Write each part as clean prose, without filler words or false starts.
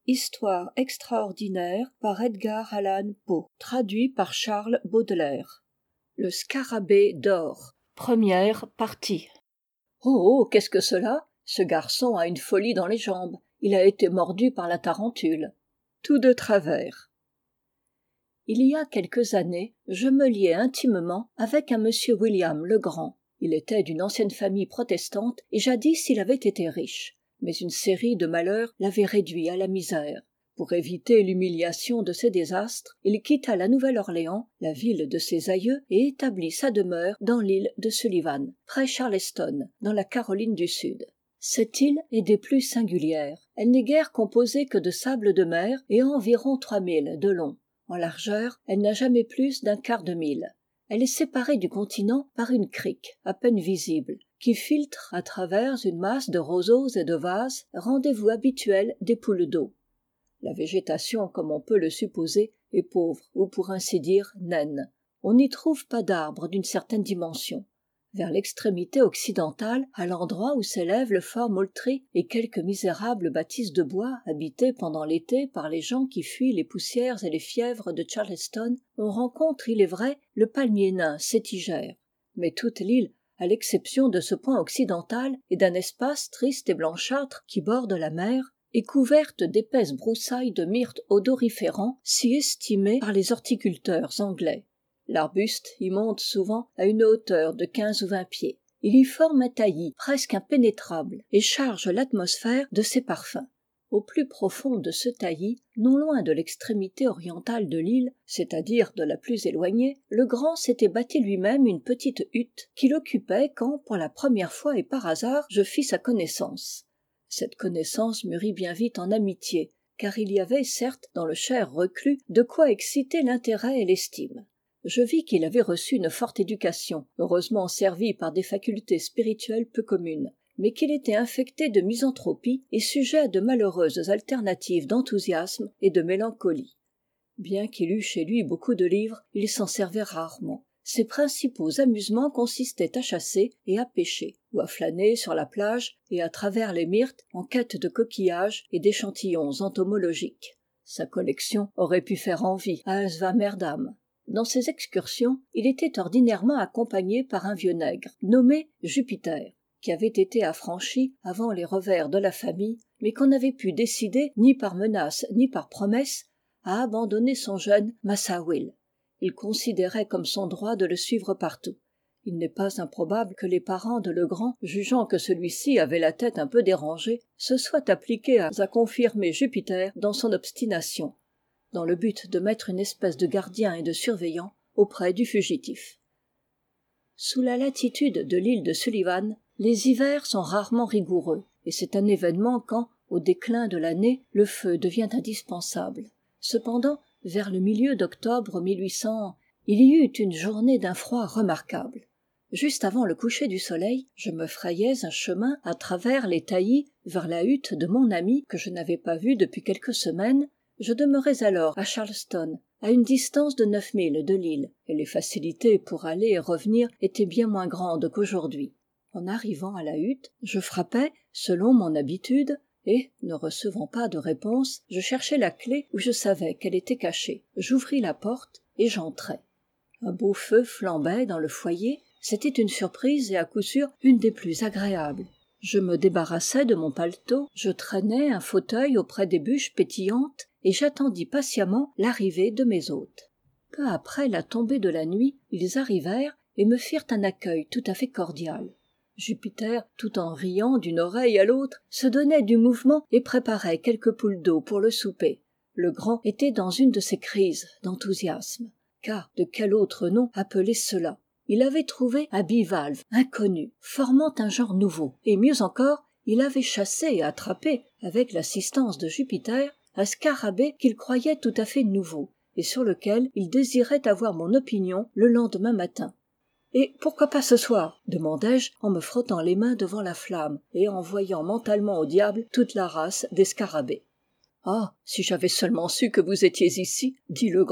Histoire extraordinaire par Edgar Allan Poe, traduit par Charles Baudelaire. Le scarabée d'or. Première partie. Oh, qu'est-ce que cela? Ce garçon a une folie dans les jambes. Il a été mordu par la tarentule. Tout de travers. Il y a quelques années, je me liai intimement avec un monsieur William le Grand. Il était d'une ancienne famille protestante et jadis il avait été riche. Mais une série de malheurs l'avait réduit à la misère. Pour éviter l'humiliation de ces désastres, il quitta la Nouvelle-Orléans, la ville de ses aïeux, et établit sa demeure dans l'île de Sullivan, près Charleston, dans la Caroline du Sud. Cette île est des plus singulières. Elle n'est guère composée que de sable de mer et a environ 3000 de long. En largeur, elle n'a jamais plus d'un quart de mille. Elle est séparée du continent par une crique, à peine visible, qui filtre à travers une masse de roseaux et de vases, rendez-vous habituel des poules d'eau. La végétation, comme on peut le supposer, est pauvre, ou pour ainsi dire, naine. On n'y trouve pas d'arbres d'une certaine dimension. Vers l'extrémité occidentale, à l'endroit où s'élève le fort Moultrie et quelques misérables bâtisses de bois habitées pendant l'été par les gens qui fuient les poussières et les fièvres de Charleston, on rencontre, il est vrai, le palmier nain sétigère. Mais toute l'île, à l'exception de ce point occidental et d'un espace triste et blanchâtre qui borde la mer, est couverte d'épaisses broussailles de myrtes odoriférants si estimées par les horticulteurs anglais. L'arbuste y monte souvent à une hauteur de 15 ou 20 pieds. Il y forme un taillis presque impénétrable et charge l'atmosphère de ses parfums. Au plus profond de ce taillis, non loin de l'extrémité orientale de l'île, c'est-à-dire de la plus éloignée, le Grand s'était bâti lui-même une petite hutte qu'il occupait quand, pour la première fois et par hasard, je fis sa connaissance. Cette connaissance mûrit bien vite en amitié, car il y avait, certes, dans le cher reclus, de quoi exciter l'intérêt et l'estime. Je vis qu'il avait reçu une forte éducation, heureusement servie par des facultés spirituelles peu communes, mais qu'il était infecté de misanthropie et sujet à de malheureuses alternatives d'enthousiasme et de mélancolie. Bien qu'il eût chez lui beaucoup de livres, il s'en servait rarement. Ses principaux amusements consistaient à chasser et à pêcher, ou à flâner sur la plage et à travers les myrtes en quête de coquillages et d'échantillons entomologiques. Sa collection aurait pu faire envie à un Swammerdam. Dans ces excursions, il était ordinairement accompagné par un vieux nègre, nommé Jupiter, qui avait été affranchi avant les revers de la famille, mais qu'on n'avait pu décider, ni par menace ni par promesse, à abandonner son jeune Massa Will. Il considérait comme son droit de le suivre partout. Il n'est pas improbable que les parents de Legrand, jugeant que celui-ci avait la tête un peu dérangée, se soient appliqués à confirmer Jupiter dans son obstination, dans le but de mettre une espèce de gardien et de surveillant auprès du fugitif. Sous la latitude de l'île de Sullivan, les hivers sont rarement rigoureux, et c'est un événement quand, au déclin de l'année, le feu devient indispensable. Cependant, vers le milieu d'octobre 1800, il y eut une journée d'un froid remarquable. Juste avant le coucher du soleil, je me frayais un chemin à travers les taillis vers la hutte de mon ami que je n'avais pas vu depuis quelques semaines. Je demeurais alors à Charleston, à une distance de 9000 de l'île, et les facilités pour aller et revenir étaient bien moins grandes qu'aujourd'hui. En arrivant à la hutte, je frappai, selon mon habitude, et, ne recevant pas de réponse, je cherchai la clef où je savais qu'elle était cachée. J'ouvris la porte et j'entrai. Un beau feu flambait dans le foyer. C'était une surprise et à coup sûr une des plus agréables. Je me débarrassai de mon paletot, je traînai un fauteuil auprès des bûches pétillantes et j'attendis patiemment l'arrivée de mes hôtes. Peu après la tombée de la nuit, ils arrivèrent et me firent un accueil tout à fait cordial. Jupiter, tout en riant d'une oreille à l'autre, se donnait du mouvement et préparait quelques poules d'eau pour le souper. Le Grand était dans une de ces crises d'enthousiasme. Car de quel autre nom appeler cela? Il avait trouvé un bivalve inconnu, formant un genre nouveau, et mieux encore, il avait chassé et attrapé, avec l'assistance de Jupiter, un scarabée qu'il croyait tout à fait nouveau, et sur lequel il désirait avoir mon opinion le lendemain matin. « Et pourquoi pas ce soir ?» demandai-je en me frottant les mains devant la flamme et en voyant mentalement au diable toute la race des scarabées. « Ah, si j'avais seulement su que vous étiez ici !» dit le Grand. «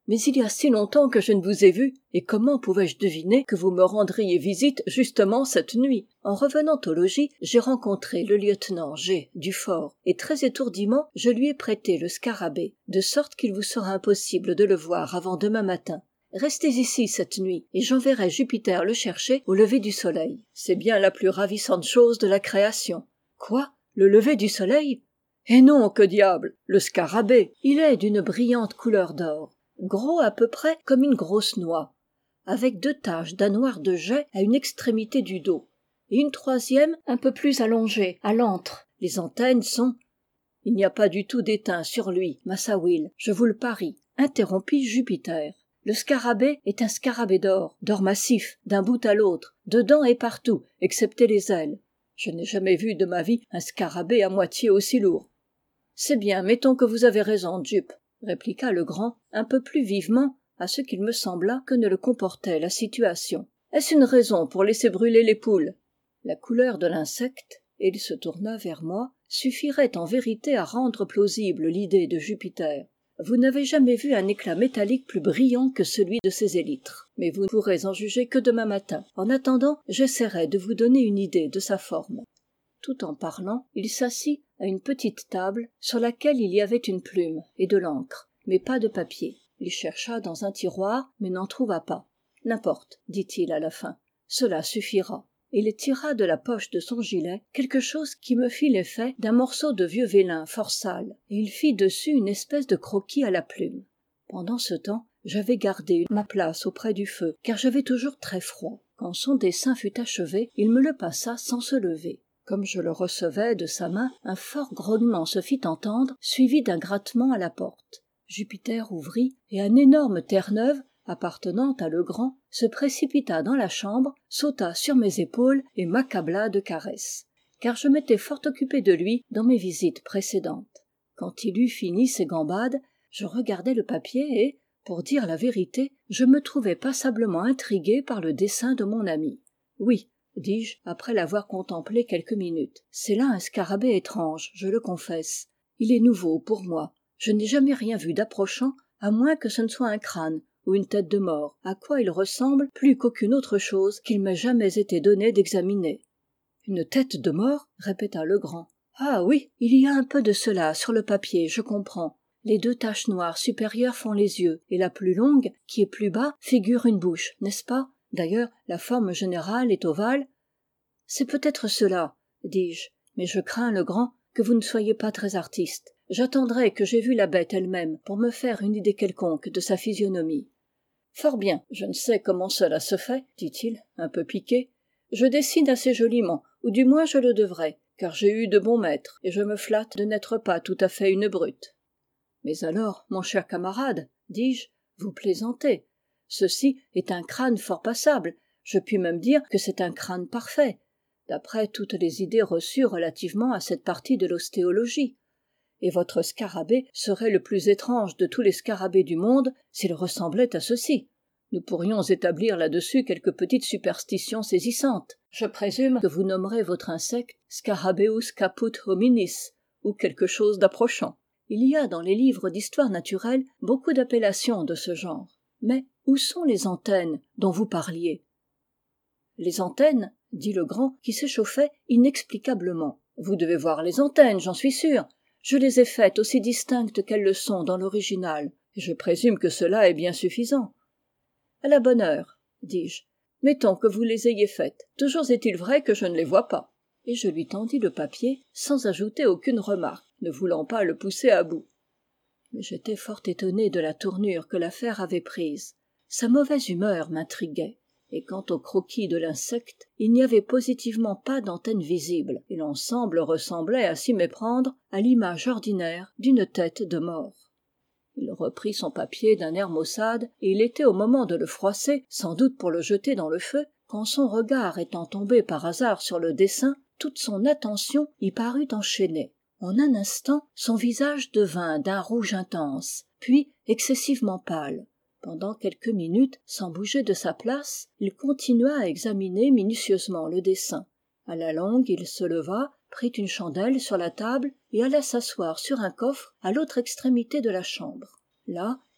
mais il y a si longtemps que je ne vous ai vu, et comment pouvais-je deviner que vous me rendriez visite justement cette nuit? En revenant au logis, j'ai rencontré le lieutenant G. du fort, et très étourdiment, je lui ai prêté le scarabée, de sorte qu'il vous sera impossible de le voir avant demain matin. Restez ici cette nuit, et j'enverrai Jupiter le chercher au lever du soleil. C'est bien la plus ravissante chose de la création. Quoi? Le lever du soleil? Eh non, que diable! Le scarabée! Il est d'une brillante couleur d'or, gros à peu près comme une grosse noix, avec 2 taches d'un noir de jais à une extrémité du dos, et une troisième un peu plus allongée, à l'antre. Les antennes sont... Il n'y a pas du tout d'étain sur lui, Massa Will, je vous le parie, interrompit Jupiter. Le scarabée est un scarabée d'or massif, d'un bout à l'autre, dedans et partout, excepté les ailes. Je n'ai jamais vu de ma vie un scarabée à moitié aussi lourd. C'est bien, mettons que vous avez raison, Jup, répliqua le grand, un peu plus vivement, à ce qu'il me sembla que ne le comportait la situation. Est-ce une raison pour laisser brûler les poules? La couleur de l'insecte, et il se tourna vers moi, suffirait en vérité à rendre plausible l'idée de Jupiter. Vous n'avez jamais vu un éclat métallique plus brillant que celui de ces élytres, mais vous ne pourrez en juger que demain matin. En attendant, j'essaierai de vous donner une idée de sa forme. Tout en parlant, il s'assit à une petite table sur laquelle il y avait une plume et de l'encre, mais pas de papier. Il chercha dans un tiroir, mais n'en trouva pas. « N'importe, dit-il à la fin, cela suffira. » Et il tira de la poche de son gilet quelque chose qui me fit l'effet d'un morceau de vieux vélin fort sale, et il fit dessus une espèce de croquis à la plume. Pendant ce temps, j'avais gardé ma place auprès du feu, car j'avais toujours très froid. Quand son dessin fut achevé, il me le passa sans se lever. Comme je le recevais de sa main, un fort grognement se fit entendre, suivi d'un grattement à la porte. Jupiter ouvrit, et un énorme Terre-Neuve, appartenant à Legrand, se précipita dans la chambre, sauta sur mes épaules et m'accabla de caresses. Car je m'étais fort occupé de lui dans mes visites précédentes. Quand il eut fini ses gambades, je regardai le papier et, pour dire la vérité, je me trouvai passablement intrigué par le dessin de mon ami. Oui, dis-je, après l'avoir contemplé quelques minutes, c'est là un scarabée étrange, je le confesse. Il est nouveau pour moi. Je n'ai jamais rien vu d'approchant, à moins que ce ne soit un crâne ou une tête de mort, à quoi il ressemble plus qu'aucune autre chose qu'il m'ait jamais été donné d'examiner. « Une tête de mort ?» répéta Legrand. « Ah oui, il y a un peu de cela sur le papier, je comprends. Les 2 taches noires supérieures font les yeux, et la plus longue, qui est plus bas, figure une bouche, n'est-ce pas? D'ailleurs, la forme générale est ovale. »« C'est peut-être cela, dis-je, mais je crains, Legrand, que vous ne soyez pas très artiste. J'attendrai que j'aie vu la bête elle-même pour me faire une idée quelconque de sa physionomie. »« Fort bien, je ne sais comment cela se fait, dit-il, un peu piqué. Je dessine assez joliment, ou du moins je le devrais, car j'ai eu de bons maîtres, et je me flatte de n'être pas tout à fait une brute. »« Mais alors, mon cher camarade, dis-je, vous plaisantez. Ceci est un crâne fort passable, je puis même dire que c'est un crâne parfait, d'après toutes les idées reçues relativement à cette partie de l'ostéologie. Et votre scarabée serait le plus étrange de tous les scarabées du monde s'il ressemblait à ceci. Nous pourrions établir là-dessus quelques petites superstitions saisissantes. Je présume que vous nommerez votre insecte Scarabeus caput hominis, ou quelque chose d'approchant. Il y a dans les livres d'histoire naturelle beaucoup d'appellations de ce genre. Mais où sont les antennes dont vous parliez? Les antennes, dit Legrand, qui s'échauffait inexplicablement. Vous devez voir les antennes, j'en suis sûr. Je les ai faites aussi distinctes qu'elles le sont dans l'original, et je présume que cela est bien suffisant. À la bonne heure, dis-je. Mettons que vous les ayez faites. Toujours est-il vrai que je ne les vois pas. Et je lui tendis le papier, sans ajouter aucune remarque, ne voulant pas le pousser à bout. Mais j'étais fort étonné de la tournure que l'affaire avait prise. Sa mauvaise humeur m'intriguait. Et quant au croquis de l'insecte, il n'y avait positivement pas d'antenne visible, et l'ensemble ressemblait, à s'y méprendre, à l'image ordinaire d'une tête de mort. Il reprit son papier d'un air maussade, et il était au moment de le froisser, sans doute pour le jeter dans le feu, quand son regard étant tombé par hasard sur le dessin, toute son attention y parut enchaînée. En un instant, son visage devint d'un rouge intense, puis excessivement pâle. Pendant quelques minutes, sans bouger de sa place, il continua à examiner minutieusement le dessin. À la longue, il se leva, prit une chandelle sur la table et alla s'asseoir sur un coffre à l'autre extrémité de la chambre. Là,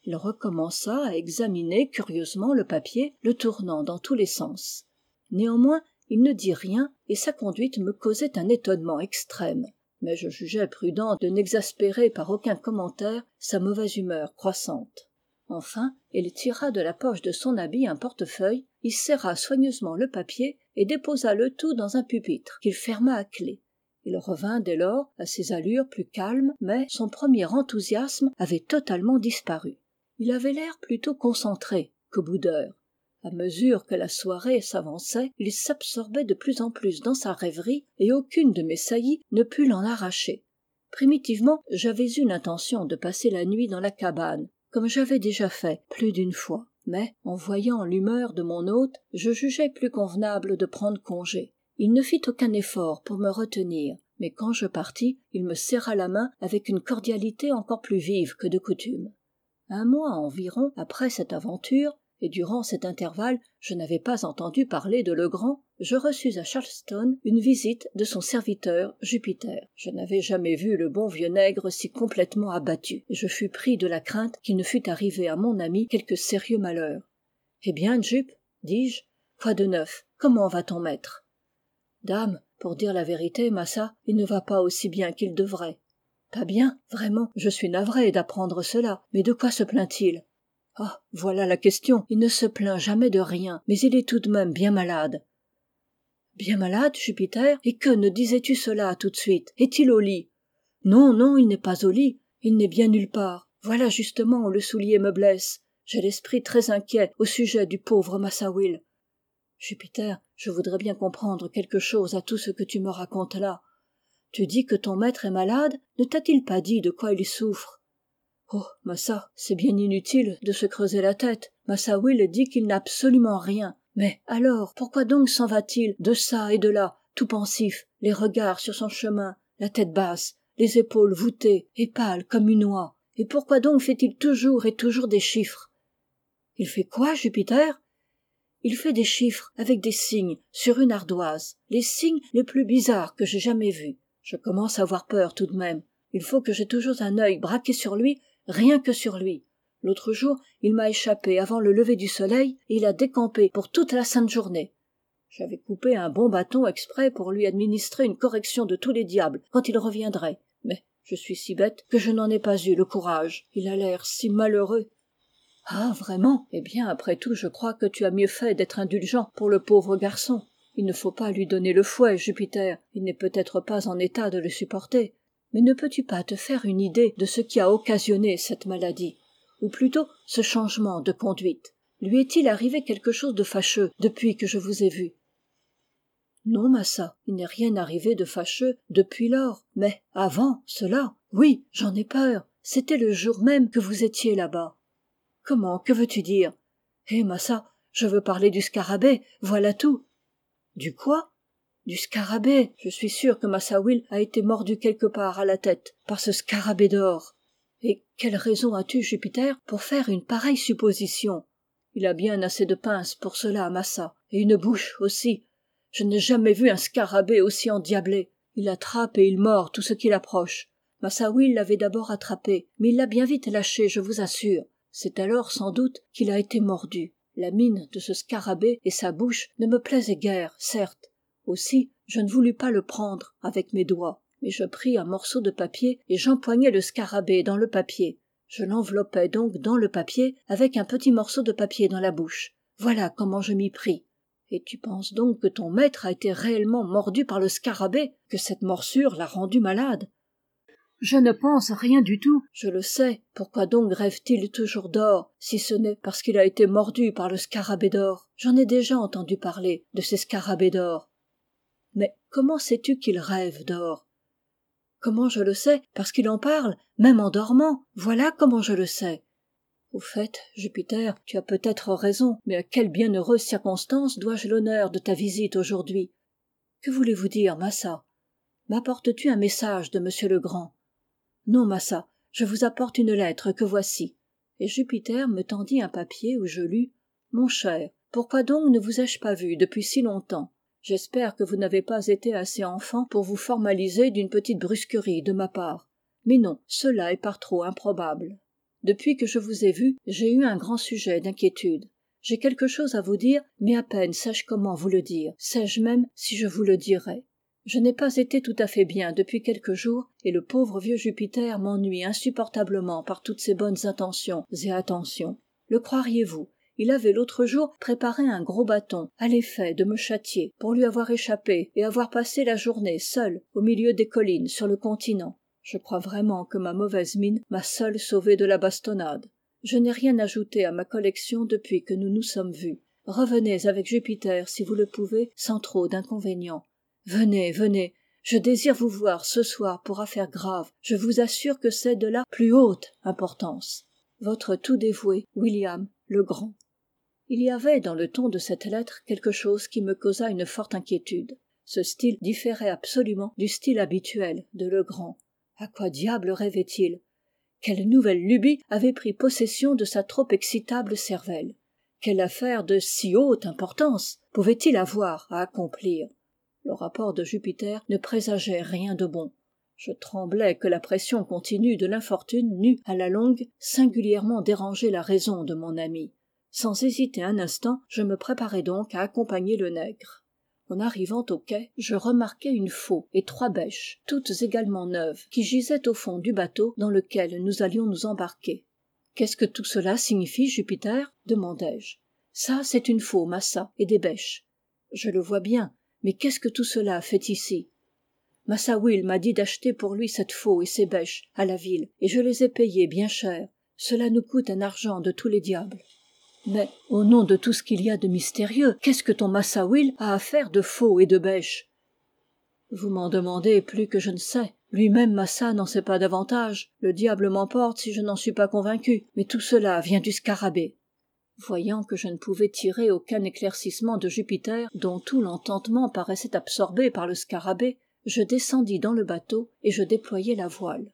Il recommença à examiner curieusement le papier, le tournant dans tous les sens. Néanmoins, il ne dit rien, et sa conduite me causait un étonnement extrême. Mais je jugeais prudent de n'exaspérer par aucun commentaire sa mauvaise humeur croissante. Enfin, il tira de la poche de son habit un portefeuille, y serra soigneusement le papier et déposa le tout dans un pupitre qu'il ferma à clef. Il revint dès lors à ses allures plus calmes, mais son premier enthousiasme avait totalement disparu. Il avait l'air plutôt concentré qu'au boudeur. À mesure que la soirée s'avançait, il s'absorbait de plus en plus dans sa rêverie, et aucune de mes saillies ne put l'en arracher. Primitivement, j'avais eu l'intention de passer la nuit dans la cabane, comme j'avais déjà fait plus d'une fois. Mais, en voyant l'humeur de mon hôte, je jugeai plus convenable de prendre congé. Il ne fit aucun effort pour me retenir, mais quand je partis, il me serra la main avec une cordialité encore plus vive que de coutume. Un mois environ après cette aventure, et durant cet intervalle je n'avais pas entendu parler de Legrand, je reçus à Charleston une visite de son serviteur Jupiter. Je n'avais jamais vu le bon vieux nègre si complètement abattu, et je fus pris de la crainte qu'il ne fût arrivé à mon ami quelque sérieux malheur. « Eh bien, Jup, dis-je, quoi de neuf? Comment va ton maître? »« Dame, pour dire la vérité, massa, il ne va pas aussi bien qu'il devrait. »« Pas bien, vraiment, je suis navré d'apprendre cela, mais de quoi se plaint-il? » « Ah, voilà la question, il ne se plaint jamais de rien, mais il est tout de même bien malade. »« Bien malade, Jupiter? Et que ne disais-tu cela tout de suite? Est-il au lit? »« Non, non, il n'est pas au lit, il n'est bien nulle part. Voilà justement où le soulier me blesse. J'ai l'esprit très inquiet au sujet du pauvre Massa Will. »« Jupiter, je voudrais bien comprendre quelque chose à tout ce que tu me racontes là. Tu dis que ton maître est malade, ne t'a-t-il pas dit de quoi il souffre? » « Oh, massa, c'est bien inutile de se creuser la tête. Massa Will dit qu'il n'a absolument rien. Mais alors, pourquoi donc s'en va-t-il de çà et de là, tout pensif, les regards sur son chemin, la tête basse, les épaules voûtées et pâle comme une oie? Et pourquoi donc fait-il toujours et toujours des chiffres? »« Il fait quoi, Jupiter? » ?»« Il fait des chiffres avec des signes sur une ardoise, les signes les plus bizarres que j'ai jamais vus. Je commence à avoir peur tout de même. Il faut que j'aie toujours un œil braqué sur lui, rien que sur lui. L'autre jour, il m'a échappé avant le lever du soleil et il a décampé pour toute la sainte journée. J'avais coupé un bon bâton exprès pour lui administrer une correction de tous les diables quand il reviendrait. Mais je suis si bête que je n'en ai pas eu le courage. Il a l'air si malheureux. « Ah, vraiment? Eh bien, après tout, je crois que tu as mieux fait d'être indulgent pour le pauvre garçon. Il ne faut pas lui donner le fouet, Jupiter. Il n'est peut-être pas en état de le supporter. Mais ne peux-tu pas te faire une idée de ce qui a occasionné cette maladie, ou plutôt ce changement de conduite? Lui est-il arrivé quelque chose de fâcheux depuis que je vous ai vu? »« Non, massa, il n'est rien arrivé de fâcheux depuis lors, mais avant cela, oui, j'en ai peur. C'était le jour même que vous étiez là-bas. »« Comment, que veux-tu dire? »« Eh, massa, je veux parler du scarabée, voilà tout. »« Du quoi? » ?»« Du scarabée. Je suis sûr que Massa Will a été mordu quelque part à la tête par ce scarabée d'or. »« Et quelle raison as-tu, Jupiter, pour faire une pareille supposition? »« Il a bien assez de pinces pour cela, massa, et une bouche aussi. Je n'ai jamais vu un scarabée aussi endiablé. Il attrape et il mord tout ce qu'il approche. Massa Will l'avait d'abord attrapé, mais il l'a bien vite lâché, je vous assure. C'est alors sans doute qu'il a été mordu. La mine de ce scarabée et sa bouche ne me plaisaient guère, certes. Aussi, je ne voulus pas le prendre avec mes doigts, mais je pris un morceau de papier et j'empoignai le scarabée dans le papier. Je l'enveloppai donc dans le papier avec un petit morceau de papier dans la bouche. Voilà comment je m'y pris. Et tu penses donc que ton maître a été réellement mordu par le scarabée, que cette morsure l'a rendu malade? Je ne pense rien du tout, je le sais. Pourquoi donc rêve-t-il toujours d'or, si ce n'est parce qu'il a été mordu par le scarabée d'or? J'en ai déjà entendu parler de ces scarabées d'or. Mais comment sais-tu qu'il rêve d'or? Comment je le sais? Parce qu'il en parle, même en dormant. Voilà comment je le sais. Au fait, Jupiter, tu as peut-être raison, mais à quelle bienheureuse circonstance dois-je l'honneur de ta visite aujourd'hui? Que voulez-vous dire, massa? M'apportes-tu un message de monsieur Legrand? Non, massa, je vous apporte une lettre que voici. Et Jupiter me tendit un papier où je lus: Mon cher, pourquoi donc ne vous ai-je pas vu depuis si longtemps? J'espère que vous n'avez pas été assez enfant pour vous formaliser d'une petite brusquerie de ma part. Mais non, cela est par trop improbable. depuis que je vous ai vu, j'ai eu un grand sujet d'inquiétude. J'ai quelque chose à vous dire, mais à peine sais-je comment vous le dire, sais-je même si je vous le dirai. Je n'ai pas été tout à fait bien depuis quelques jours, et le pauvre vieux Jupiter m'ennuie insupportablement par toutes ses bonnes intentions et attentions. Le croiriez-vous ? Il avait l'autre jour préparé un gros bâton, à l'effet de me châtier, pour lui avoir échappé et avoir passé la journée seul au milieu des collines sur le continent. Je crois vraiment que ma mauvaise mine m'a seule sauvé de la bastonnade. Je n'ai rien ajouté à ma collection depuis que nous nous sommes vus. Revenez avec Jupiter, si vous le pouvez, sans trop d'inconvénients. Venez, venez, je désire vous voir ce soir pour affaire grave. Je vous assure que c'est de la plus haute importance. Votre tout dévoué William le Grand. Il y avait dans le ton de cette lettre quelque chose qui me causa une forte inquiétude. Ce style différait absolument du style habituel de Legrand. À quoi diable rêvait-il ? Quelle nouvelle lubie avait pris possession de sa trop excitable cervelle ? Quelle affaire de si haute importance pouvait-il avoir à accomplir ? Le rapport de Jupiter ne présageait rien de bon. Je tremblais que la pression continue de l'infortune n'eût, à la longue, singulièrement dérangé la raison de mon ami. Sans hésiter un instant, je me préparai donc à accompagner le nègre. En arrivant au quai, je remarquai une faulx et 3 bêches, toutes également neuves, qui gisaient au fond du bateau dans lequel nous allions nous embarquer. « Qu'est-ce que tout cela signifie, Jupiter ?» demandai-je. « Ça, c'est une faulx, Massa, et des bêches. »« Je le vois bien, mais qu'est-ce que tout cela fait ici ?» Massa Will m'a dit d'acheter pour lui cette faulx et ces bêches à la ville, et je les ai payées bien cher. Cela nous coûte un argent de tous les diables. Mais, au nom de tout ce qu'il y a de mystérieux, qu'est-ce que ton Massa Will a à faire de faulx et de bêches ? Vous m'en demandez plus que je ne sais. Lui-même, Massa, n'en sait pas davantage. Le diable m'emporte si je n'en suis pas convaincu. Mais tout cela vient du scarabée. Voyant que je ne pouvais tirer aucun éclaircissement de Jupiter, dont tout l'entendement paraissait absorbé par le scarabée, je descendis dans le bateau et je déployai la voile.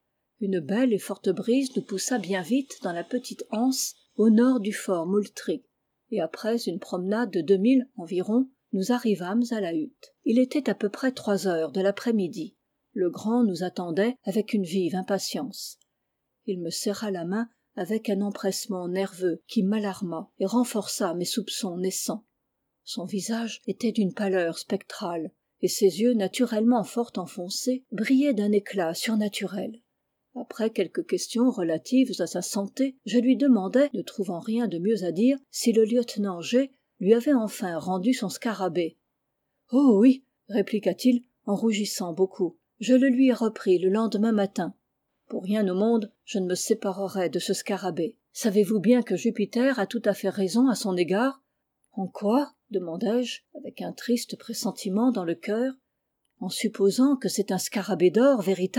Une belle et forte brise nous poussa bien vite dans la petite anse au nord du fort Moultrie, et après une promenade de 2 milles environ, nous arrivâmes à la hutte. Il était à peu près 3 heures de l'après-midi. Le grand nous attendait avec une vive impatience. Il me serra la main avec un empressement nerveux qui m'alarma et renforça mes soupçons naissants. Son visage était d'une pâleur spectrale, et ses yeux, naturellement fort enfoncés, brillaient d'un éclat surnaturel. Après quelques questions relatives à sa santé, je lui demandai, ne trouvant rien de mieux à dire, si le lieutenant G lui avait enfin rendu son scarabée. « Oh oui, répliqua-t-il en rougissant beaucoup, je le lui ai repris le lendemain matin. Pour rien au monde, je ne me séparerais de ce scarabée. Savez-vous bien que Jupiter a tout à fait raison à son égard ? » « En quoi ? » demandai-je, avec un triste pressentiment dans le cœur. « En supposant que c'est un scarabée d'or véritable ?»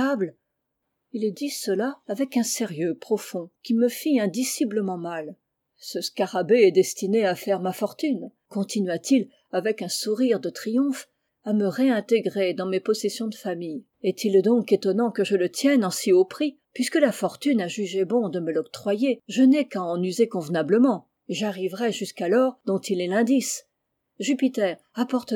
Il dit cela avec un sérieux profond qui me fit indiciblement mal. « Ce scarabée est destiné à faire ma fortune, » continua-t-il avec un sourire de triomphe, « à me réintégrer dans mes possessions de famille. Est-il donc étonnant que je le tienne en si haut prix ? Puisque la fortune a jugé bon de me l'octroyer, je n'ai qu'à en user convenablement. J'arriverai jusqu'à l'or dont il est l'indice. Jupiter, apporte-le-moi. »«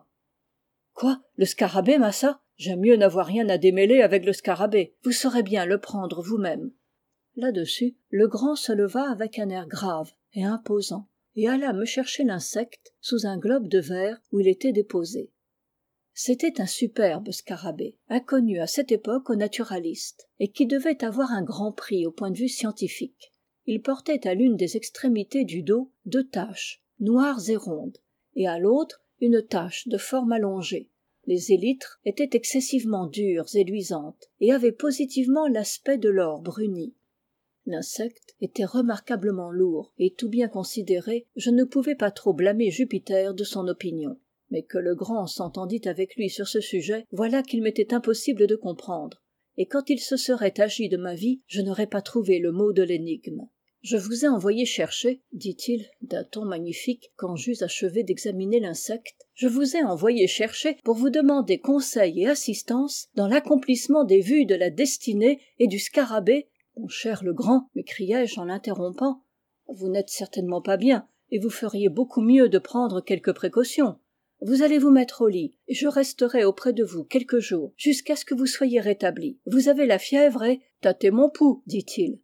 Quoi, le scarabée, Massa ? J'aime mieux n'avoir rien à démêler avec le scarabée. Vous saurez bien le prendre vous-même. » Là-dessus, le grand se leva avec un air grave et imposant, et alla me chercher l'insecte sous un globe de verre où il était déposé. C'était un superbe scarabée, inconnu à cette époque aux naturalistes, et qui devait avoir un grand prix au point de vue scientifique. Il portait à l'une des extrémités du dos 2 taches, noires et rondes, et à l'autre une tache de forme allongée. Les élytres étaient excessivement dures et luisantes, et avaient positivement l'aspect de l'or bruni. L'insecte était remarquablement lourd, et tout bien considéré, je ne pouvais pas trop blâmer Jupiter de son opinion. Mais que le grand s'entendît avec lui sur ce sujet, voilà qu'il m'était impossible de comprendre, et quand il se serait agi de ma vie, je n'aurais pas trouvé le mot de l'énigme. « Je vous ai envoyé chercher, dit-il d'un ton magnifique quand j'eus achevé d'examiner l'insecte, je vous ai envoyé chercher pour vous demander conseil et assistance dans l'accomplissement des vues de la destinée et du scarabée. Mon cher Legrand, m'écriai-je en l'interrompant, vous n'êtes certainement pas bien, et vous feriez beaucoup mieux de prendre quelques précautions. Vous allez vous mettre au lit, et je resterai auprès de vous quelques jours, jusqu'à ce que vous soyez rétabli. Vous avez la fièvre et... tâtez mon pouls, dit-il.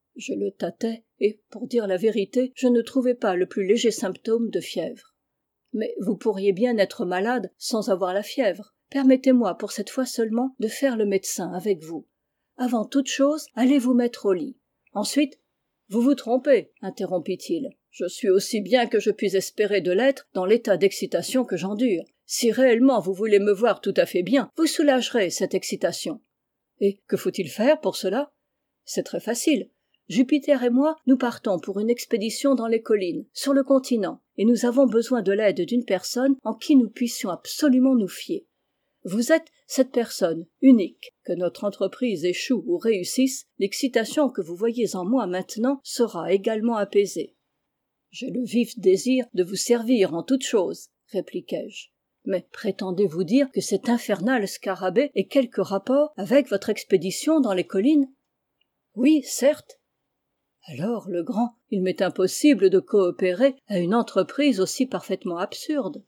Je le tâtai, et, pour dire la vérité, je ne trouvai pas le plus léger symptôme de fièvre. Mais vous pourriez bien être malade sans avoir la fièvre. Permettez-moi pour cette fois seulement de faire le médecin avec vous. Avant toute chose, allez vous mettre au lit. Ensuite, vous vous trompez, interrompit-il. Je suis aussi bien que je puis espérer de l'être dans l'état d'excitation que j'endure. Si réellement vous voulez me voir tout à fait bien, vous soulagerez cette excitation. Et que faut-il faire pour cela ? C'est très facile. Jupiter et moi, nous partons pour une expédition dans les collines, sur le continent, et nous avons besoin de l'aide d'une personne en qui nous puissions absolument nous fier. Vous êtes cette personne, unique. Que notre entreprise échoue ou réussisse, l'excitation que vous voyez en moi maintenant sera également apaisée. J'ai le vif désir de vous servir en toutes choses, répliquai-je. Mais prétendez-vous dire que cet infernal scarabée ait quelque rapport avec votre expédition dans les collines ? Oui, certes. Alors, le grand, il m'est impossible de coopérer à une entreprise aussi parfaitement absurde.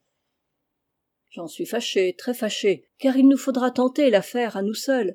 J'en suis fâché, très fâché, car il nous faudra tenter l'affaire à nous seuls.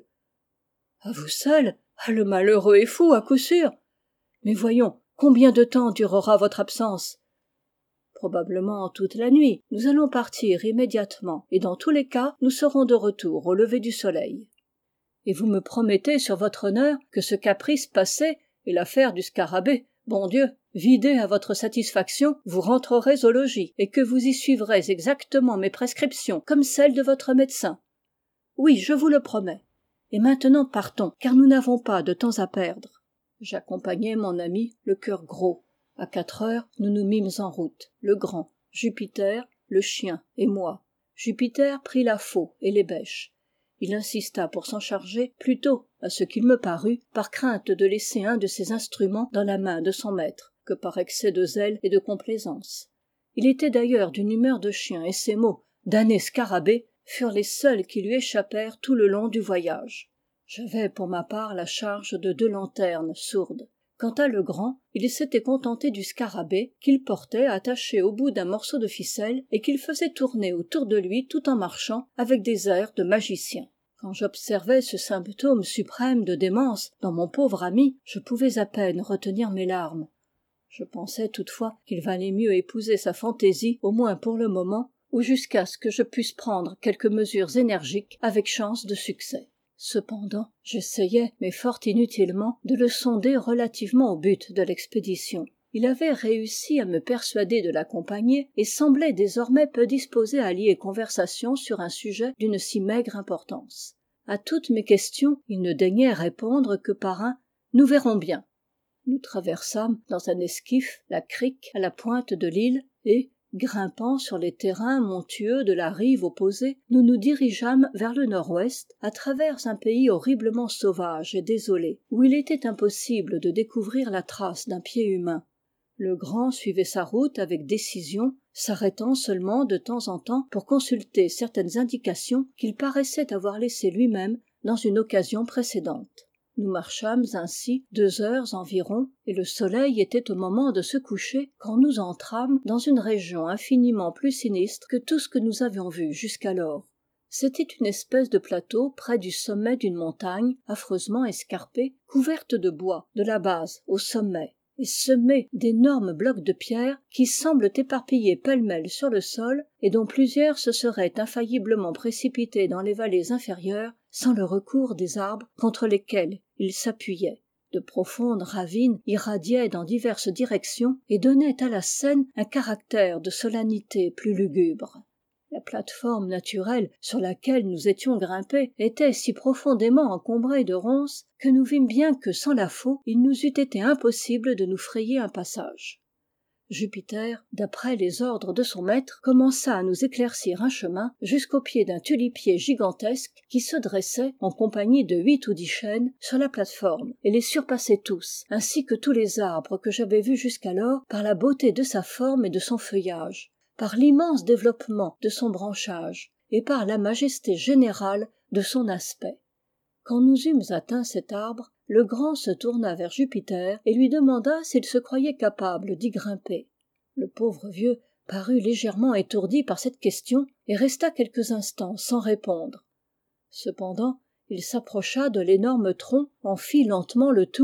À vous seuls ? Ah, le malheureux est fou, à coup sûr. Mais voyons, combien de temps durera votre absence ? Probablement toute la nuit. Nous allons partir immédiatement, et dans tous les cas, nous serons de retour au lever du soleil. Et vous me promettez sur votre honneur que ce caprice passé et l'affaire du scarabée, bon Dieu, vidé à votre satisfaction, vous rentrerez au logis et que vous y suivrez exactement mes prescriptions comme celles de votre médecin. Oui, je vous le promets. Et maintenant partons, car nous n'avons pas de temps à perdre. J'accompagnai mon ami, le cœur gros. À 4 heures, nous nous mîmes en route, le grand, Jupiter, le chien et moi. Jupiter prit la faux et les bêches. Il insista pour s'en charger, plutôt, à ce qu'il me parut, par crainte de laisser un de ses instruments dans la main de son maître, que par excès de zèle et de complaisance. Il était d'ailleurs d'une humeur de chien, et ces mots « damné scarabée » furent les seuls qui lui échappèrent tout le long du voyage. J'avais pour ma part la charge de 2 lanternes sourdes. Quant à Legrand, il s'était contenté du scarabée qu'il portait attaché au bout d'un morceau de ficelle et qu'il faisait tourner autour de lui tout en marchant avec des airs de magicien. Quand j'observais ce symptôme suprême de démence dans mon pauvre ami, je pouvais à peine retenir mes larmes. Je pensais toutefois qu'il valait mieux épouser sa fantaisie, au moins pour le moment, ou jusqu'à ce que je puisse prendre quelques mesures énergiques avec chance de succès. Cependant, j'essayais, mais fort inutilement, de le sonder relativement au but de l'expédition. Il avait réussi à me persuader de l'accompagner et semblait désormais peu disposé à lier conversation sur un sujet d'une si maigre importance. À toutes mes questions, il ne daignait répondre que par un « nous verrons bien ». Nous traversâmes dans un esquif la crique à la pointe de l'île et, grimpant sur les terrains montueux de la rive opposée, nous nous dirigeâmes vers le nord-ouest, à travers un pays horriblement sauvage et désolé, où il était impossible de découvrir la trace d'un pied humain. Le grand suivait sa route avec décision, s'arrêtant seulement de temps en temps pour consulter certaines indications qu'il paraissait avoir laissées lui-même dans une occasion précédente. Nous marchâmes ainsi 2 heures environ, et le soleil était au moment de se coucher quand nous entrâmes dans une région infiniment plus sinistre que tout ce que nous avions vu jusqu'alors. C'était une espèce de plateau près du sommet d'une montagne, affreusement escarpée, couverte de bois, de la base au sommet, et semée d'énormes blocs de pierre qui semblent éparpillés pêle-mêle sur le sol et dont plusieurs se seraient infailliblement précipités dans les vallées inférieures sans le recours des arbres contre lesquels ils s'appuyaient. De profondes ravines irradiaient dans diverses directions et donnaient à la scène un caractère de solennité plus lugubre. La plate-forme naturelle sur laquelle nous étions grimpés était si profondément encombrée de ronces que nous vîmes bien que sans la faux il nous eût été impossible de nous frayer un passage. Jupiter, d'après les ordres de son maître, commença à nous éclaircir un chemin jusqu'au pied d'un tulipier gigantesque qui se dressait, en compagnie de 8 ou 10 chênes, sur la plate-forme, et les surpassait tous, ainsi que tous les arbres que j'avais vus jusqu'alors, par la beauté de sa forme et de son feuillage, par l'immense développement de son branchage, et par la majesté générale de son aspect. Quand nous eûmes atteint cet arbre, le grand se tourna vers Jupiter et lui demanda s'il se croyait capable d'y grimper. Le pauvre vieux parut légèrement étourdi par cette question et resta quelques instants sans répondre. Cependant, il s'approcha de l'énorme tronc, en fit lentement le tour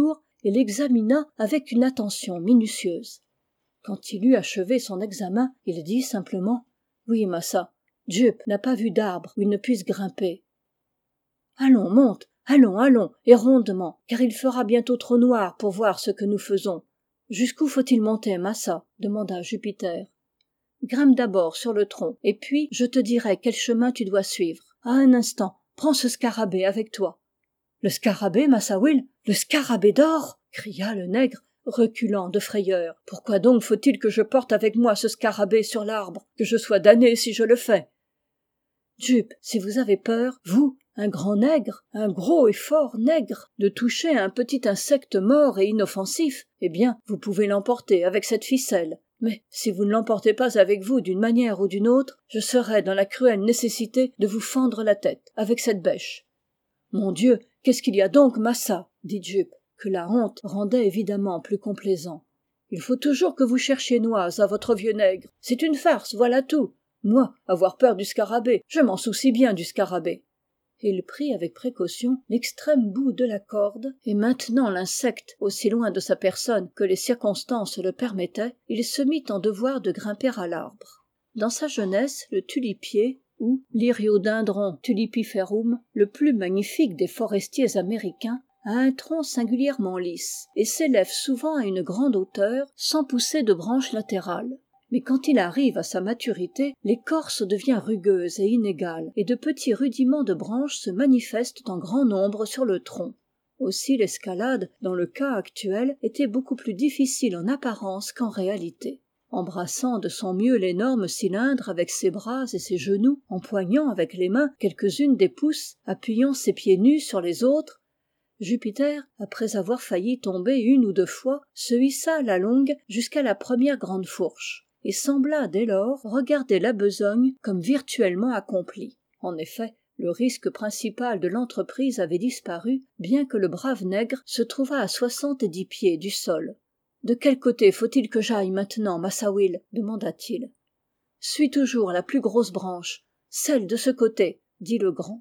et l'examina avec une attention minutieuse. Quand il eut achevé son examen, il dit simplement « Oui, massa, Jup n'a pas vu d'arbre où il ne puisse grimper. »« Allons, monte, allons, et rondement, car il fera bientôt trop noir pour voir ce que nous faisons. »« Jusqu'où faut-il monter, massa ?» demanda Jupiter. « Grimpe d'abord sur le tronc, et puis je te dirai quel chemin tu dois suivre. Ah, un instant, prends ce scarabée avec toi. »« Le scarabée, massa Will, le scarabée d'or !» cria le nègre, reculant de frayeur. « Pourquoi donc faut-il que je porte avec moi ce scarabée sur l'arbre, que je sois damné si je le fais ?» Jup, si vous avez peur, vous, un grand nègre, un gros et fort nègre, de toucher à un petit insecte mort et inoffensif, eh bien, vous pouvez l'emporter avec cette ficelle. Mais si vous ne l'emportez pas avec vous d'une manière ou d'une autre, je serai dans la cruelle nécessité de vous fendre la tête avec cette bêche. « Mon Dieu, qu'est-ce qu'il y a donc, massa ?» dit Jup, que la honte rendait évidemment plus complaisant. « Il faut toujours que vous cherchiez noise à votre vieux nègre. C'est une farce, voilà tout. Moi, avoir peur du scarabée, je m'en soucie bien du scarabée. » Et il prit avec précaution l'extrême bout de la corde, et maintenant l'insecte aussi loin de sa personne que les circonstances le permettaient, il se mit en devoir de grimper à l'arbre. Dans sa jeunesse, le tulipier, ou l'Hiriodendron tulipiferum, le plus magnifique des forestiers américains, a un tronc singulièrement lisse, et s'élève souvent à une grande hauteur, sans pousser de branches latérales. Mais quand il arrive à sa maturité, l'écorce devient rugueuse et inégale, et de petits rudiments de branches se manifestent en grand nombre sur le tronc. Aussi l'escalade, dans le cas actuel, était beaucoup plus difficile en apparence qu'en réalité. Embrassant de son mieux l'énorme cylindre avec ses bras et ses genoux, empoignant avec les mains quelques-unes des pousses, appuyant ses pieds nus sur les autres, Jupiter, après avoir failli tomber une ou deux fois, se hissa à la longue jusqu'à la première grande fourche, et sembla dès lors regarder la besogne comme virtuellement accomplie. En effet, le risque principal de l'entreprise avait disparu, bien que le brave nègre se trouvât à 70 pieds du sol. « De quel côté faut-il que j'aille maintenant, massa Will ?» demanda-t-il. « Suis toujours la plus grosse branche, celle de ce côté, » dit le grand.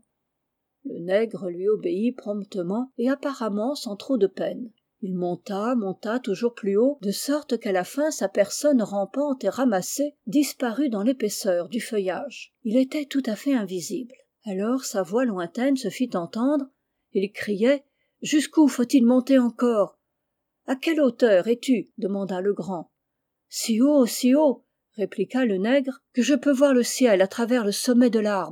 Le nègre lui obéit promptement et apparemment sans trop de peine. Il monta toujours plus haut, de sorte qu'à la fin sa personne rampante et ramassée disparut dans l'épaisseur du feuillage. Il était tout à fait invisible. Alors sa voix lointaine se fit entendre. Il criait « Jusqu'où faut-il monter encore ?»« À quelle hauteur es-tu » demanda le grand. « Si haut, répliqua le nègre, que je peux voir le ciel à travers le sommet de l'arbre. »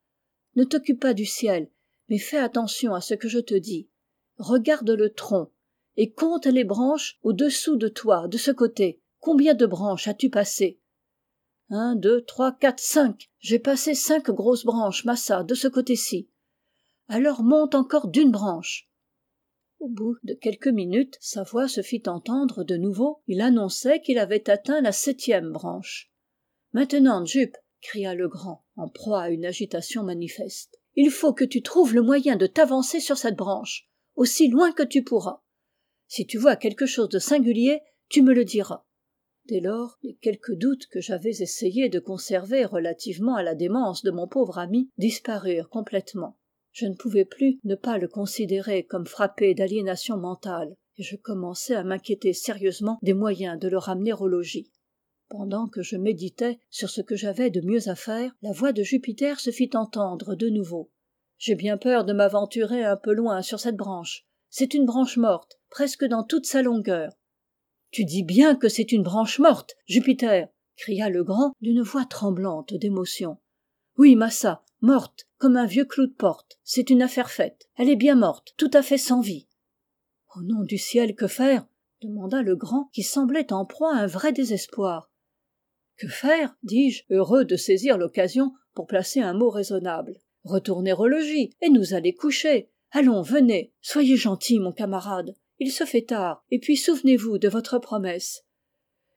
Ne t'occupe pas du ciel, mais fais attention à ce que je te dis. Regarde le tronc et compte les branches au-dessous de toi, de ce côté. Combien de branches as-tu passé ? 1, 2, 3, 4, 5. J'ai passé 5 grosses branches, massa, de ce côté-ci. Alors monte encore d'une branche. Au bout de quelques minutes, sa voix se fit entendre de nouveau. Il annonçait qu'il avait atteint la 7e branche. « Maintenant, Jup !» cria le grand, en proie à une agitation manifeste. « Il faut que tu trouves le moyen de t'avancer sur cette branche, aussi loin que tu pourras. Si tu vois quelque chose de singulier, tu me le diras. » Dès lors, les quelques doutes que j'avais essayé de conserver relativement à la démence de mon pauvre ami disparurent complètement. Je ne pouvais plus ne pas le considérer comme frappé d'aliénation mentale, et je commençai à m'inquiéter sérieusement des moyens de le ramener au logis. Pendant que je méditais sur ce que j'avais de mieux à faire, la voix de Jupiter se fit entendre de nouveau. « J'ai bien peur de m'aventurer un peu loin sur cette branche. C'est une branche morte, presque dans toute sa longueur. »« Tu dis bien que c'est une branche morte, Jupiter !» cria le grand d'une voix tremblante d'émotion. « Oui, massa, morte, comme un vieux clou de porte. C'est une affaire faite. Elle est bien morte, tout à fait sans vie. »« Au nom du ciel, que faire ?» demanda le grand, qui semblait en proie à un vrai désespoir. « Que faire ?» dis-je, heureux de saisir l'occasion pour placer un mot raisonnable. « Retourner au logis et nous aller coucher. Allons, venez, soyez gentil, mon camarade. Il se fait tard, et puis souvenez-vous de votre promesse. »« Jupiter !»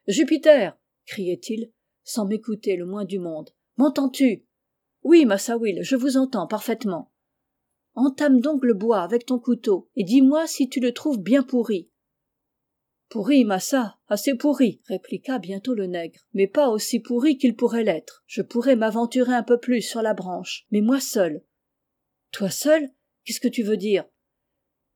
criait-il, sans m'écouter le moins du monde. « M'entends-tu ?»« Oui, massa Will, je vous entends parfaitement. »« Entame donc le bois avec ton couteau, et dis-moi si tu le trouves bien pourri. »« Pourri, massa, assez pourri, répliqua bientôt le nègre, mais pas aussi pourri qu'il pourrait l'être. Je pourrais m'aventurer un peu plus sur la branche, mais moi seul. »« Toi seul ? Qu'est-ce que tu veux dire ?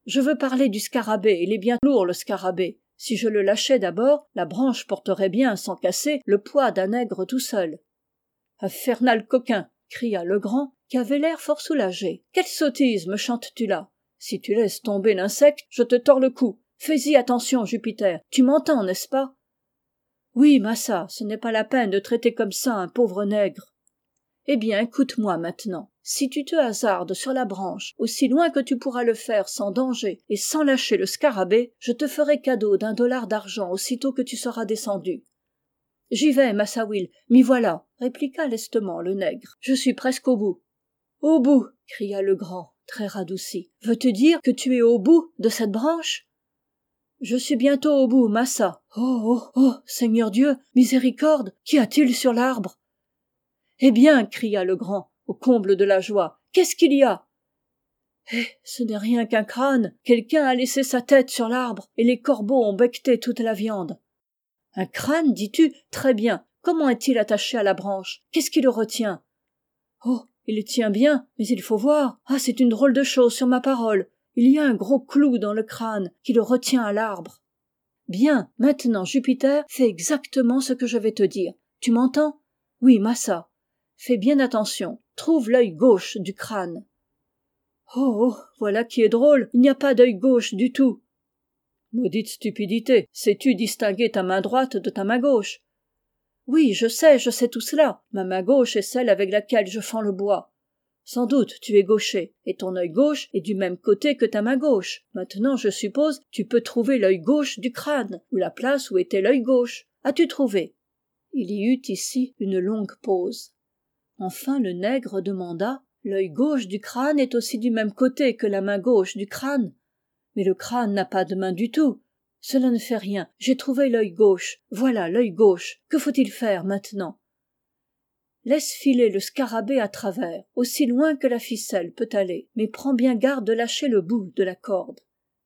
Je veux parler du scarabée, il est bien lourd le scarabée. Si je le lâchais d'abord, la branche porterait bien, sans casser, le poids d'un nègre tout seul. Infernal coquin, cria Legrand, qui avait l'air fort soulagé. Quelle sottise me chantes-tu là? Si tu laisses tomber l'insecte, je te tords le cou. Fais-y attention, Jupiter. Tu m'entends, n'est-ce pas? Oui, massa, ce n'est pas la peine de traiter comme ça un pauvre nègre. Eh bien, écoute-moi maintenant. Si tu te hasardes sur la branche, aussi loin que tu pourras le faire sans danger et sans lâcher le scarabée, je te ferai cadeau d'$1 d'argent aussitôt que tu seras descendu. J'y vais, massa Will, m'y voilà, répliqua lestement le nègre. Je suis presque au bout. Au bout, cria Legrand, très radouci. Veux-tu dire que tu es au bout de cette branche? Je suis bientôt au bout, massa. Oh, oh, oh, Seigneur Dieu, miséricorde, qu'y a-t-il sur l'arbre? Eh bien, cria Legrand, au comble de la joie, qu'est-ce qu'il y a? Eh, ce n'est rien qu'un crâne. Quelqu'un a laissé sa tête sur l'arbre, et les corbeaux ont becqueté toute la viande. Un crâne, dis-tu? Très bien. Comment est-il attaché à la branche? Qu'est-ce qui le retient? Oh, il tient bien, mais il faut voir. Ah, c'est une drôle de chose, sur ma parole. Il y a un gros clou dans le crâne qui le retient à l'arbre. Bien, maintenant, Jupiter, fais exactement ce que je vais te dire. Tu m'entends? Oui, massa. Fais bien attention. Trouve l'œil gauche du crâne. Oh, oh, voilà qui est drôle. Il n'y a pas d'œil gauche du tout. Maudite stupidité. Sais-tu distinguer ta main droite de ta main gauche? Oui, je sais tout cela. Ma main gauche est celle avec laquelle je fends le bois. Sans doute, tu es gaucher, et ton œil gauche est du même côté que ta main gauche. Maintenant, je suppose, tu peux trouver l'œil gauche du crâne, ou la place où était l'œil gauche. As-tu trouvé? Il y eut ici une longue pause. Enfin le nègre demanda: l'œil gauche du crâne est aussi du même côté que la main gauche du crâne. Mais le crâne n'a pas de main du tout. Cela ne fait rien, j'ai trouvé l'œil gauche. Voilà l'œil gauche. Que faut-il faire maintenant? Laisse filer le scarabée à travers, aussi loin que la ficelle peut aller, mais prends bien garde de lâcher le bout de la corde.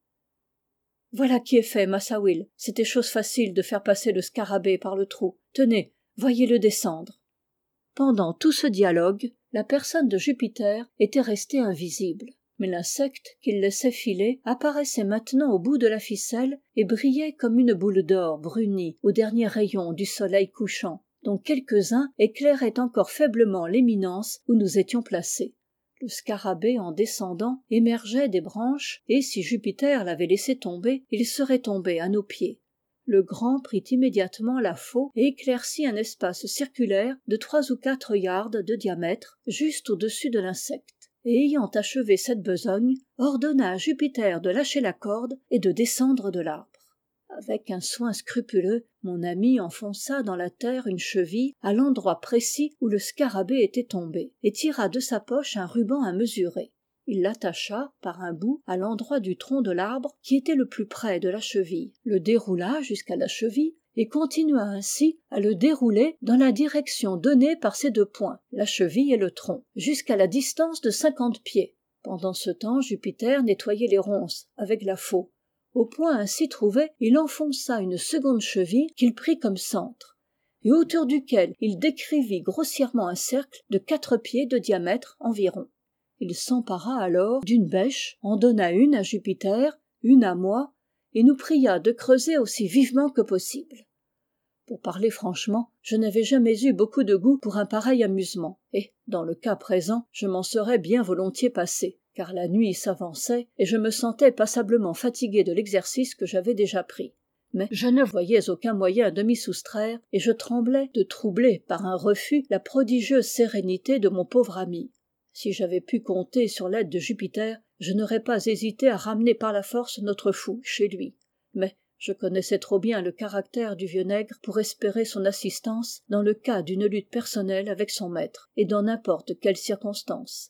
Voilà qui est fait, massa Will. C'était chose facile de faire passer le scarabée par le trou. Tenez, voyez-le descendre. Pendant tout ce dialogue, la personne de Jupiter était restée invisible. Mais l'insecte qu'il laissait filer apparaissait maintenant au bout de la ficelle et brillait comme une boule d'or brunie aux derniers rayons du soleil couchant, dont quelques-uns éclairaient encore faiblement l'éminence où nous étions placés. Le scarabée, en descendant, émergeait des branches, et si Jupiter l'avait laissé tomber, il serait tombé à nos pieds. Legrand prit immédiatement la faux et éclaircit un espace circulaire de 3 ou 4 yards de diamètre, juste au-dessus de l'insecte. Et ayant achevé cette besogne, ordonna à Jupiter de lâcher la corde et de descendre de l'arbre. Avec un soin scrupuleux, mon ami enfonça dans la terre une cheville à l'endroit précis où le scarabée était tombé, et tira de sa poche un ruban à mesurer. Il l'attacha, par un bout, à l'endroit du tronc de l'arbre qui était le plus près de la cheville, le déroula jusqu'à la cheville, et continua ainsi à le dérouler dans la direction donnée par ces 2 points, la cheville et le tronc, jusqu'à la distance de 50 pieds. Pendant ce temps, Jupiter nettoyait les ronces avec la faux. Au point ainsi trouvé, il enfonça une seconde cheville qu'il prit comme centre, et autour duquel il décrivit grossièrement un cercle de 4 pieds de diamètre environ. Il s'empara alors d'une bêche, en donna une à Jupiter, une à moi, et nous pria de creuser aussi vivement que possible. Pour parler franchement, je n'avais jamais eu beaucoup de goût pour un pareil amusement, et, dans le cas présent, je m'en serais bien volontiers passé, car la nuit s'avançait, et je me sentais passablement fatigué de l'exercice que j'avais déjà pris. Mais je ne voyais aucun moyen de m'y soustraire, et je tremblais de troubler par un refus la prodigieuse sérénité de mon pauvre ami. Si j'avais pu compter sur l'aide de Jupiter, je n'aurais pas hésité à ramener par la force notre fou chez lui. Mais je connaissais trop bien le caractère du vieux nègre pour espérer son assistance dans le cas d'une lutte personnelle avec son maître, et dans n'importe quelle circonstance.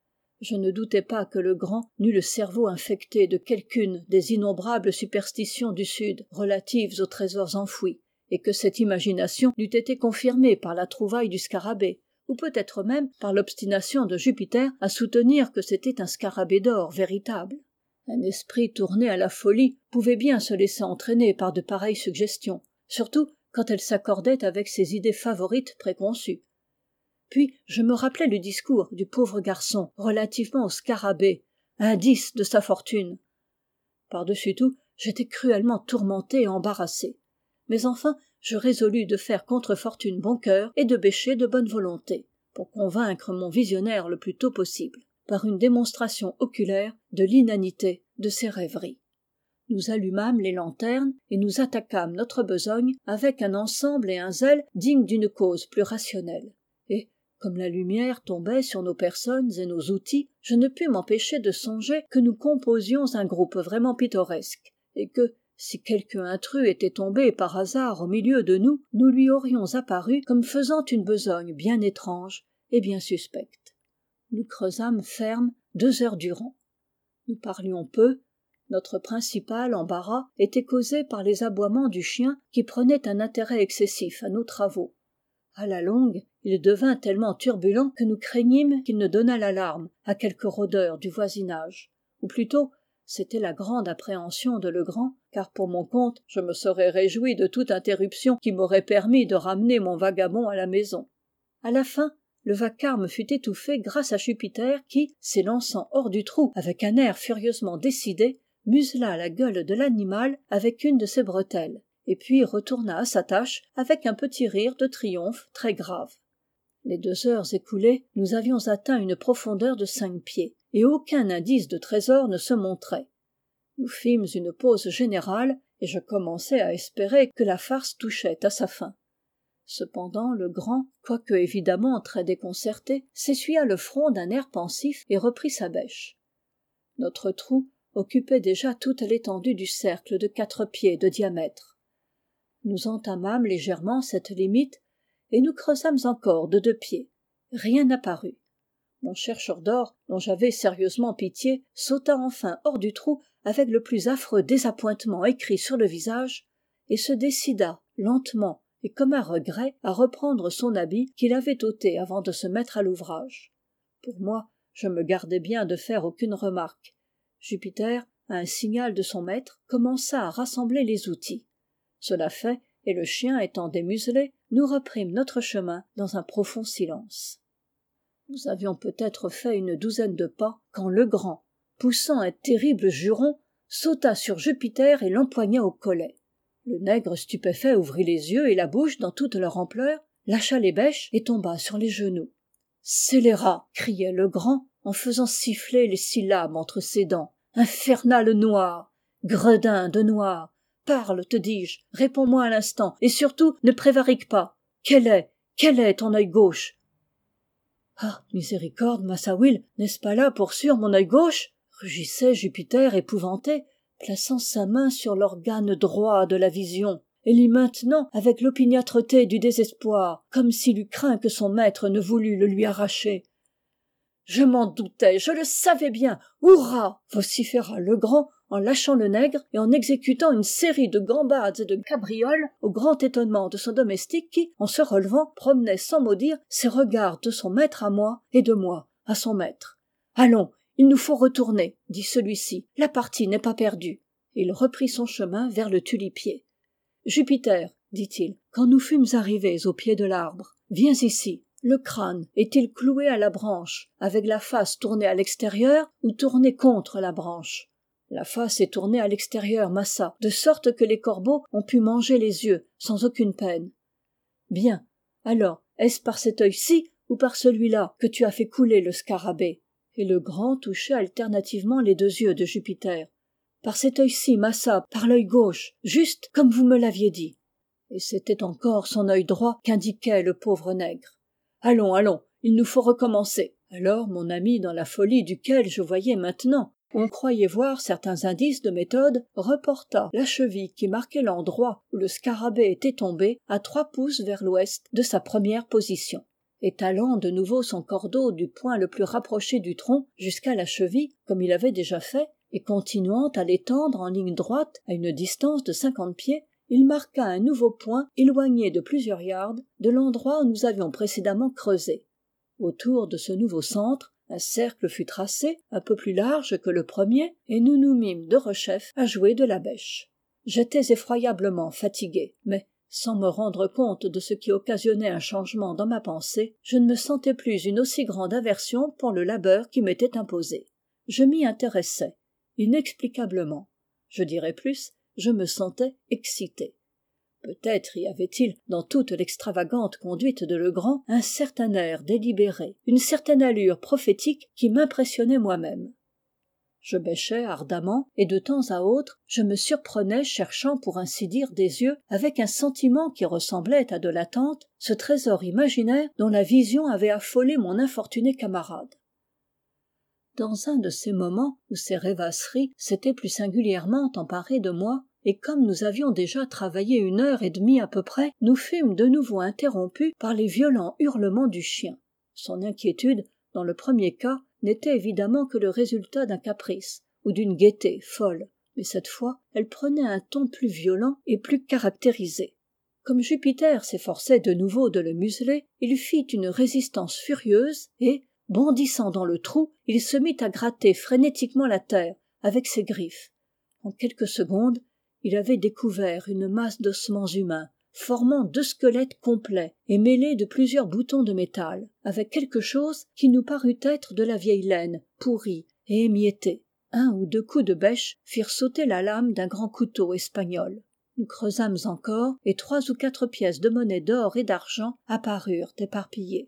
Je ne doutais pas que le grand n'eût le cerveau infecté de quelqu'une des innombrables superstitions du Sud relatives aux trésors enfouis, et que cette imagination n'eût été confirmée par la trouvaille du scarabée, ou peut-être même par l'obstination de Jupiter à soutenir que c'était un scarabée d'or véritable. Un esprit tourné à la folie pouvait bien se laisser entraîner par de pareilles suggestions, surtout quand elles s'accordaient avec ses idées favorites préconçues. Puis je me rappelai le discours du pauvre garçon relativement au scarabée, indice de sa fortune. Par-dessus tout, j'étais cruellement tourmenté et embarrassé. Mais enfin, je résolus de faire contre fortune bon cœur et de bêcher de bonne volonté, pour convaincre mon visionnaire le plus tôt possible, par une démonstration oculaire de l'inanité de ses rêveries. Nous allumâmes les lanternes et nous attaquâmes notre besogne avec un ensemble et un zèle dignes d'une cause plus rationnelle. Et, comme la lumière tombait sur nos personnes et nos outils, je ne pus m'empêcher de songer que nous composions un groupe vraiment pittoresque, et que, si quelque intrus était tombé par hasard au milieu de nous, nous lui aurions apparu comme faisant une besogne bien étrange et bien suspecte. Nous creusâmes ferme 2 heures durant. Nous parlions peu. Notre principal embarras était causé par les aboiements du chien qui prenait un intérêt excessif à nos travaux. À la longue, il devint tellement turbulent que nous craignîmes qu'il ne donnât l'alarme à quelque rôdeur du voisinage. Ou plutôt, c'était la grande appréhension de Legrand, car pour mon compte, je me serais réjoui de toute interruption qui m'aurait permis de ramener mon vagabond à la maison. À la fin, le vacarme fut étouffé grâce à Jupiter qui, s'élançant hors du trou avec un air furieusement décidé, musela la gueule de l'animal avec une de ses bretelles, et puis retourna à sa tâche avec un petit rire de triomphe très grave. Les 2 heures écoulées, nous avions atteint une profondeur de 5 pieds, et aucun indice de trésor ne se montrait. Nous fîmes une pause générale, et je commençai à espérer que la farce touchait à sa fin. Cependant le grand, quoique évidemment très déconcerté, s'essuya le front d'un air pensif et reprit sa bêche. Notre trou occupait déjà toute l'étendue du cercle de 4 pieds de diamètre. Nous entamâmes légèrement cette limite, et nous creusâmes encore de 2 pieds. Rien n'apparut. Mon chercheur d'or, dont j'avais sérieusement pitié, sauta enfin hors du trou avec le plus affreux désappointement écrit sur le visage, et se décida, lentement et comme à regret, à reprendre son habit qu'il avait ôté avant de se mettre à l'ouvrage. Pour moi, je me gardai bien de faire aucune remarque. Jupiter, à un signal de son maître, commença à rassembler les outils. Cela fait, et le chien étant démuselé, nous reprîmes notre chemin dans un profond silence. Nous avions peut-être fait une 12aine de pas, quand Legrand, poussant un terrible juron, sauta sur Jupiter et l'empoigna au collet. Le nègre stupéfait ouvrit les yeux et la bouche dans toute leur ampleur, lâcha les bêches et tomba sur les genoux. « Scélérat !» criait Legrand en faisant siffler les syllabes entre ses dents. « Infernal noir ! Gredin de noir ! Parle, te dis-je, réponds-moi à l'instant, et surtout ne prévarique pas. Quel est ton œil gauche ?» « Ah, miséricorde, massa Will, n'est-ce pas là pour sûr mon œil gauche ?» rugissait Jupiter épouvanté, plaçant sa main sur l'organe droit de la vision, et l'y maintenant avec l'opiniâtreté du désespoir, comme s'il eût craint que son maître ne voulût le lui arracher. « Je m'en doutais, je le savais bien. Hurrah !» vociféra Legrand en lâchant le nègre et en exécutant une série de gambades et de cabrioles au grand étonnement de son domestique qui, en se relevant, promenait sans mot dire ses regards de son maître à moi et de moi à son maître. « Allons, il nous faut retourner, dit celui-ci, la partie n'est pas perdue. » Et il reprit son chemin vers le tulipier. « Jupiter, dit-il, quand nous fûmes arrivés au pied de l'arbre, viens ici. Le crâne est-il cloué à la branche, avec la face tournée à l'extérieur ou tournée contre la branche ? La face est tournée à l'extérieur, massa, de sorte que les corbeaux ont pu manger les yeux sans aucune peine. Bien. Alors, est-ce par cet œil-ci ou par celui-là que tu as fait couler le scarabée ? Et le grand touchait alternativement les 2 yeux de Jupiter. Par cet œil-ci, massa, par l'œil gauche, juste comme vous me l'aviez dit. Et c'était encore son œil droit qu'indiquait le pauvre nègre. Allons, il nous faut recommencer. Alors mon ami, dans la folie duquel je voyais maintenant, on croyait voir certains indices de méthode, reporta la cheville qui marquait l'endroit où le scarabée était tombé à 3 pouces vers l'ouest de sa première position. Étalant de nouveau son cordeau du point le plus rapproché du tronc jusqu'à la cheville, comme il avait déjà fait, et continuant à l'étendre en ligne droite à une distance de 50 pieds, il marqua un nouveau point éloigné de plusieurs yards de l'endroit où nous avions précédemment creusé. Autour de ce nouveau centre, un cercle fut tracé, un peu plus large que le premier, et nous nous mîmes de rechef à jouer de la bêche. J'étais effroyablement fatigué, mais, sans me rendre compte de ce qui occasionnait un changement dans ma pensée, je ne me sentais plus une aussi grande aversion pour le labeur qui m'était imposé. Je m'y intéressais, inexplicablement. Je dirais plus, je me sentais excité. Peut-être y avait-il, dans toute l'extravagante conduite de Legrand, un certain air délibéré, une certaine allure prophétique qui m'impressionnait moi-même. Je bêchais ardemment, et de temps à autre, je me surprenais cherchant pour ainsi dire des yeux, avec un sentiment qui ressemblait à de l'attente, ce trésor imaginaire dont la vision avait affolé mon infortuné camarade. Dans un de ces moments où ces rêvasseries s'étaient plus singulièrement emparées de moi, et comme nous avions déjà travaillé 1 heure et demie à peu près, nous fûmes de nouveau interrompus par les violents hurlements du chien. Son inquiétude, dans le premier cas, n'était évidemment que le résultat d'un caprice, ou d'une gaieté folle, mais cette fois, elle prenait un ton plus violent et plus caractérisé. Comme Jupiter s'efforçait de nouveau de le museler, il fit une résistance furieuse et, bondissant dans le trou, il se mit à gratter frénétiquement la terre avec ses griffes. En quelques secondes, il avait découvert une masse d'ossements humains, formant 2 squelettes complets et mêlés de plusieurs boutons de métal, avec quelque chose qui nous parut être de la vieille laine, pourrie et émiettée. 1 ou 2 coups de bêche firent sauter la lame d'un grand couteau espagnol. Nous creusâmes encore, et 3 ou 4 pièces de monnaie d'or et d'argent apparurent éparpillées.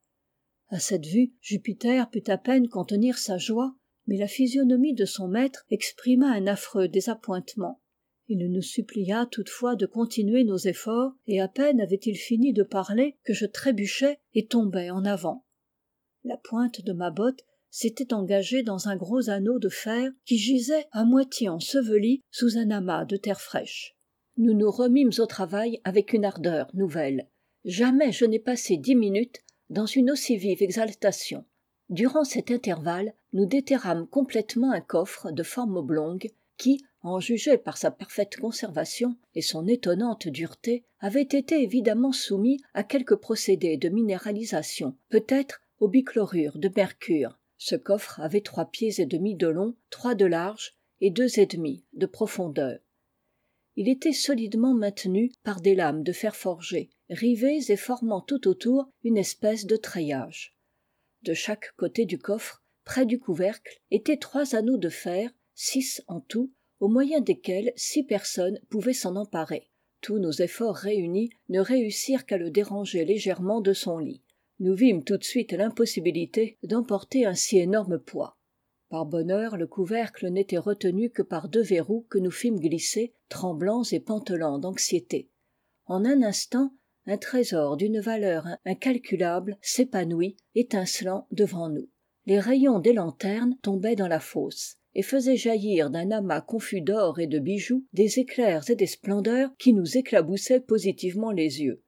À cette vue, Jupiter put à peine contenir sa joie, mais la physionomie de son maître exprima un affreux désappointement. Il nous supplia toutefois de continuer nos efforts, et à peine avait-il fini de parler que je trébuchais et tombais en avant. La pointe de ma botte s'était engagée dans un gros anneau de fer qui gisait à moitié enseveli sous un amas de terre fraîche. Nous nous remîmes au travail avec une ardeur nouvelle. Jamais je n'ai passé 10 minutes dans une aussi vive exaltation. Durant cet intervalle, nous déterrâmes complètement un coffre de forme oblongue qui, en juger par sa parfaite conservation et son étonnante dureté, avait été évidemment soumis à quelque procédé de minéralisation, peut-être au bichlorure de mercure. Ce coffre avait 3 pieds et demi de long, 3 de large et 2 et demi de profondeur. Il était solidement maintenu par des lames de fer forgé, rivées et formant tout autour une espèce de treillage. De chaque côté du coffre, près du couvercle, étaient 3 anneaux de fer, 6 en tout, au moyen desquels 6 personnes pouvaient s'en emparer. Tous nos efforts réunis ne réussirent qu'à le déranger légèrement de son lit. Nous vîmes tout de suite l'impossibilité d'emporter un si énorme poids. Par bonheur, le couvercle n'était retenu que par 2 verrous que nous fîmes glisser, tremblants et pantelants d'anxiété. En un instant, un trésor d'une valeur incalculable s'épanouit, étincelant devant nous. Les rayons des lanternes tombaient dans la fosse et faisaient jaillir d'un amas confus d'or et de bijoux des éclairs et des splendeurs qui nous éclaboussaient positivement les yeux.